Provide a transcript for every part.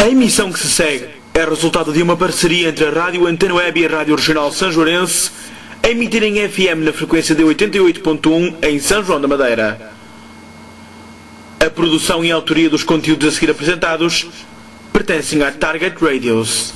A emissão que se segue é resultado de uma parceria entre a Rádio Antena Web e a Rádio Regional Sanjoarense, a emitir em FM na frequência de 88.1 em São João da Madeira. A produção e a autoria dos conteúdos a seguir apresentados pertencem à Target Radios.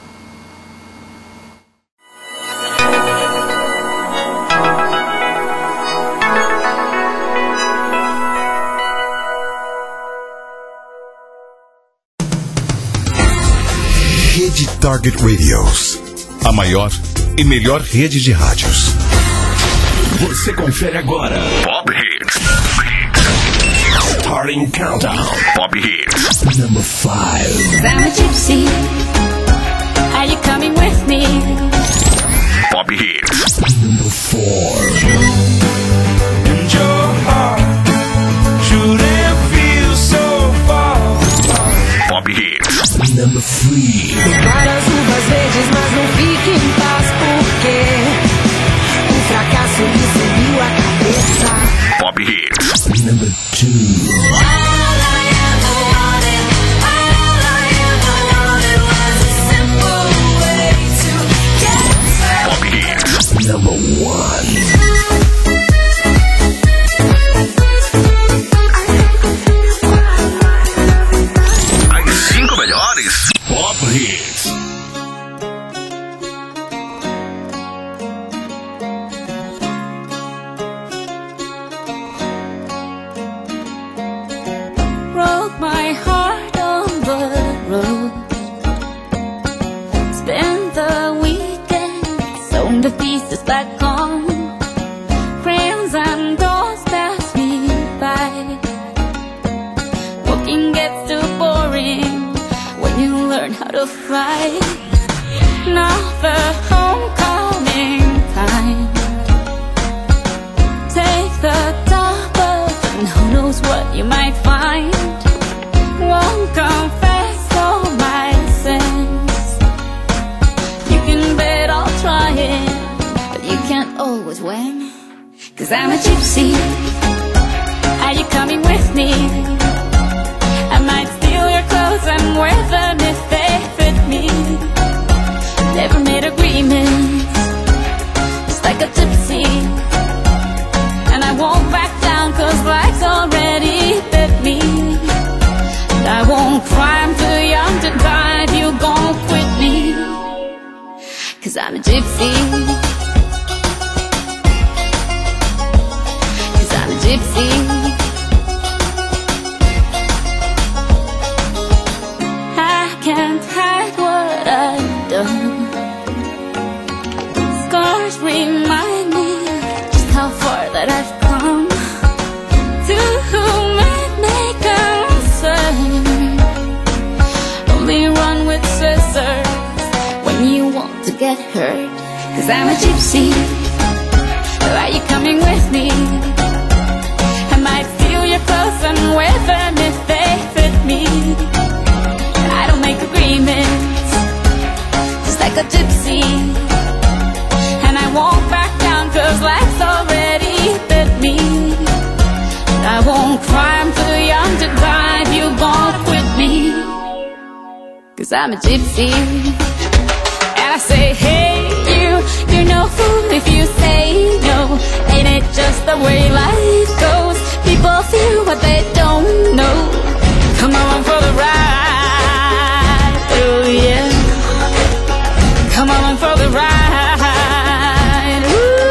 Rede Target Radios, a maior e melhor rede de rádios. Você confere agora Pop Hits. Starting Countdown. Pop Hits. Number 5. I'm a gypsy. Are you coming with me? Pop Hits. Number 4. And your heart shouldn't feel so far. Pop Hits. Number 3. Várias uvas verdes, mas não fique em paz porque um fracasso lhe subiu a cabeça. Pop Hits. Number 2. Pop Hits. Number 1. Pop Hits. Broke my heart on the road. Spent the weekend sewn to pieces back home. Friends and doors pass me by. Walking gets too boring when you learn how to fly. Now the homecoming time. Take the double and who knows what you might find. Won't confess all my sins. You can bet I'll try it, but you can't always win. 'Cause I'm a gypsy. Are you coming with me? I might steal your clothes and wear them if they fit me. Never made agreements, just like a gypsy. And I won't back down 'cause life's already bit me. And I won't cry, I'm too young to die if you gon' quit me. 'Cause I'm a gypsy. 'Cause I'm a gypsy. Can't hide what I've done. Scars remind me just how far that I've come. To whom it may concern, only run with scissors when you want to get hurt. 'Cause I'm a gypsy. Are you coming with me? I might steal your clothes and wear them if they fit me. I don't make agreements, just like a gypsy. And I won't back down 'cause life's already bit me. And I won't cry, I'm too young to die if you gon' quit me. 'Cause I'm a gypsy. And I say, hey you, you're no fool if you say no. Ain't it just the way life goes? People feel what they don't know. Come on for the ride. Oh yeah, come on for the ride.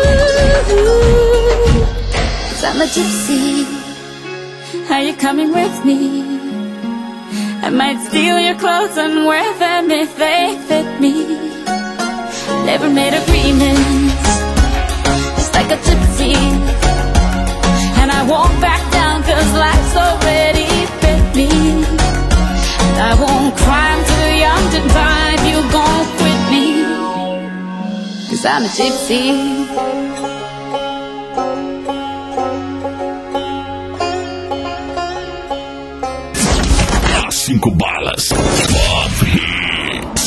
Ooh, 'cause I'm a gypsy. Are you coming with me? I might steal your clothes and wear them if they fit me. Never made agreements, just like a gypsy. And I won't back down 'cause life's already bit me. I won't cry, I'm too young to die if you gon' quit me. 'Cause I'm a gypsy. 5 balas. Pop Hits.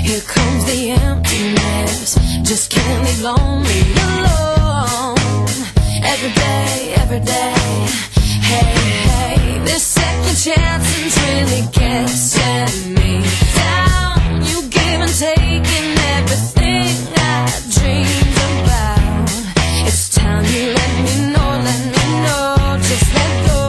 Here comes the emptiness. Just can't leave lonely alone. Every day. Hey, hey, this second chance really getting me down. You give and take in everything I dreamed about. It's time you let me know, just let go.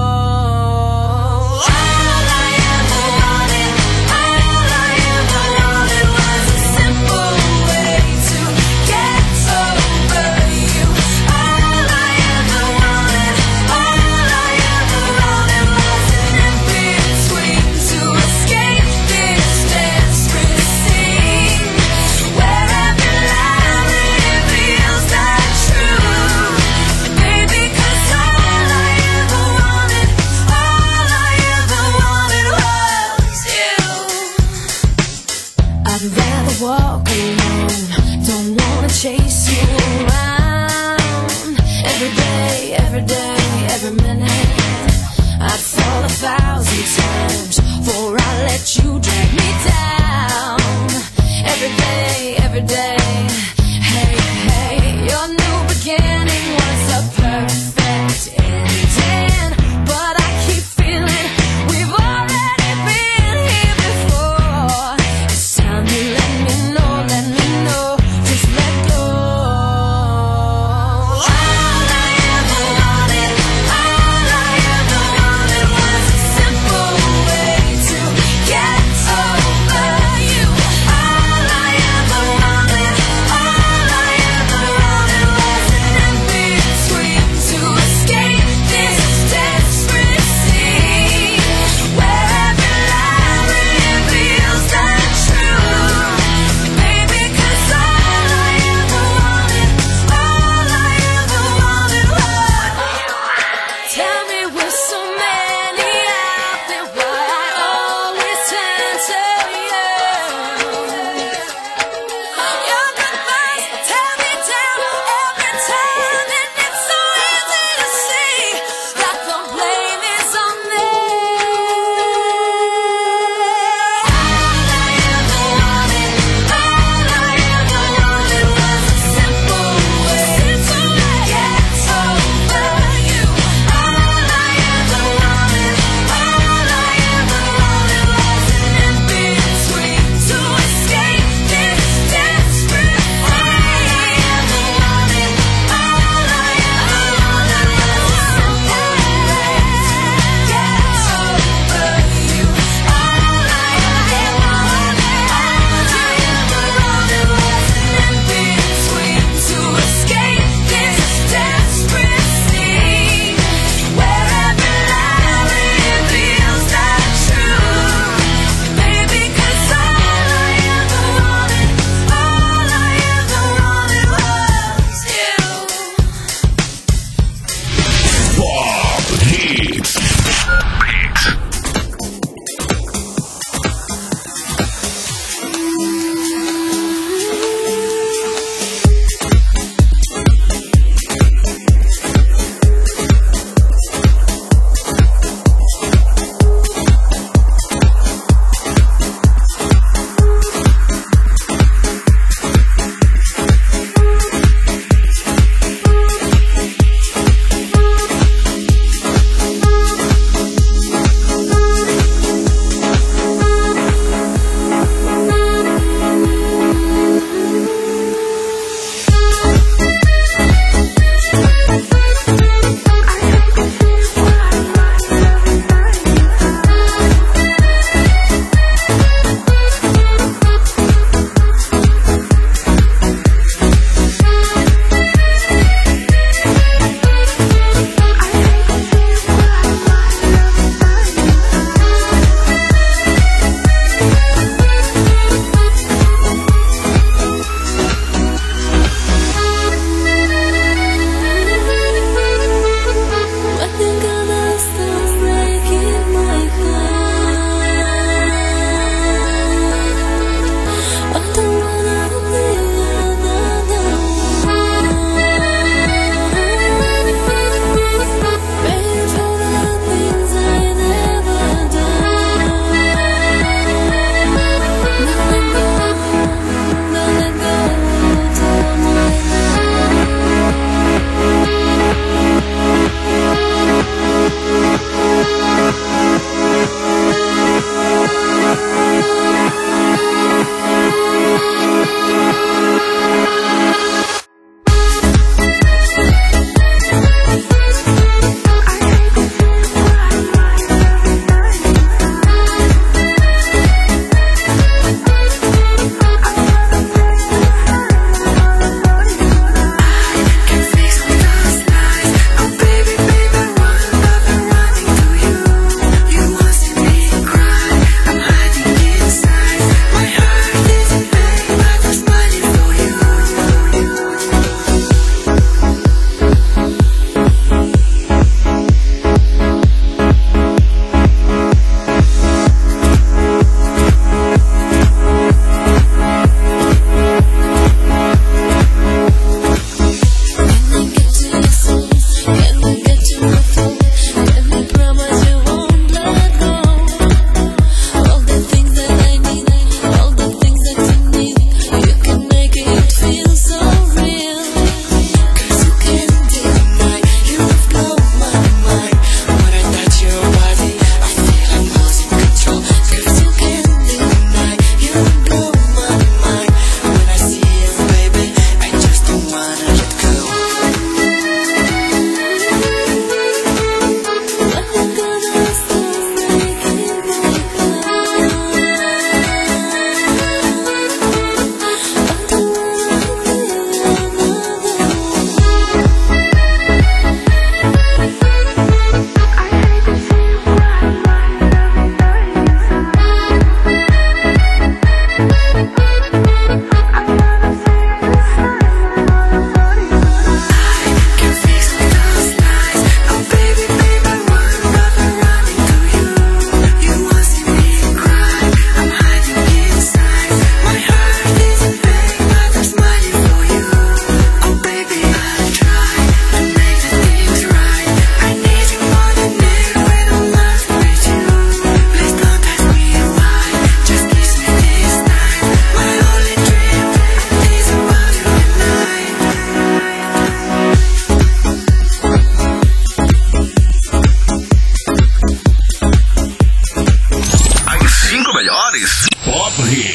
Walk alone, don't wanna chase you around. Every day, every minute, I'd fall 1,000 times before I let you drag me down. Every day, hey, hey, your new beginning was a perfect ending, but I keep feeling we've already been here before. It's time to let me know, just let go. All I ever wanted was a simple way to get over.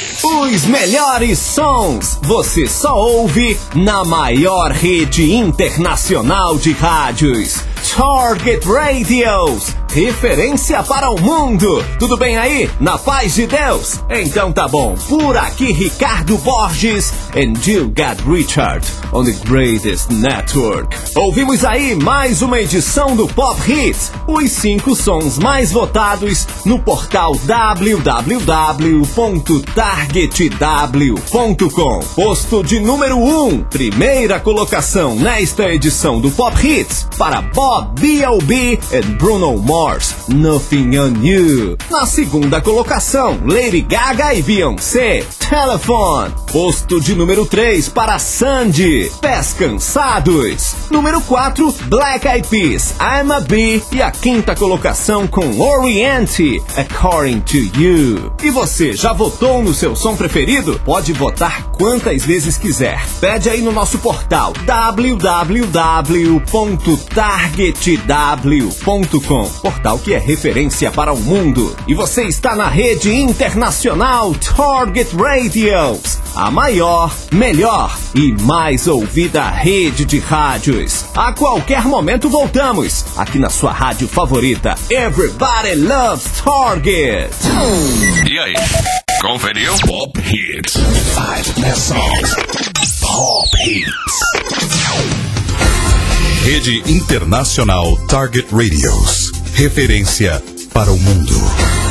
Hits. Os melhores sons você só ouve na maior rede internacional de rádios, Target Radios, referência para o mundo. Tudo bem aí? Na paz de Deus? Então tá bom. Por aqui Ricardo Borges and you got Richard on the greatest network. Ouvimos aí mais uma edição do Pop Hits, os 5 sons mais votados no portal www.targetw.com. Posto de número 1, primeira colocação nesta edição do Pop Hits para Bob B.O.B. e Bruno Mars, Nothing on You. Na segunda colocação, Lady Gaga e Beyoncé, Telephone. Posto de número 3 para Sandy, Pés Cansados. Número 4, Black Eyed Peas, I'm a Bee. E a quinta colocação com Oriente, According to You. E você, já votou no seu som preferido? Pode votar quantas vezes quiser. Pede aí no nosso portal www.targetw.com, portal que é referência para o mundo. E você está na rede internacional Target Radios, a maior, melhor e mais ouvida rede de rádios. A qualquer momento voltamos, aqui na sua rádio favorita. Everybody loves Target. E aí? Conferiu? Pop Hits. 5 best songs. Pop Hits. Rede Internacional Target Radios. Referência para o mundo.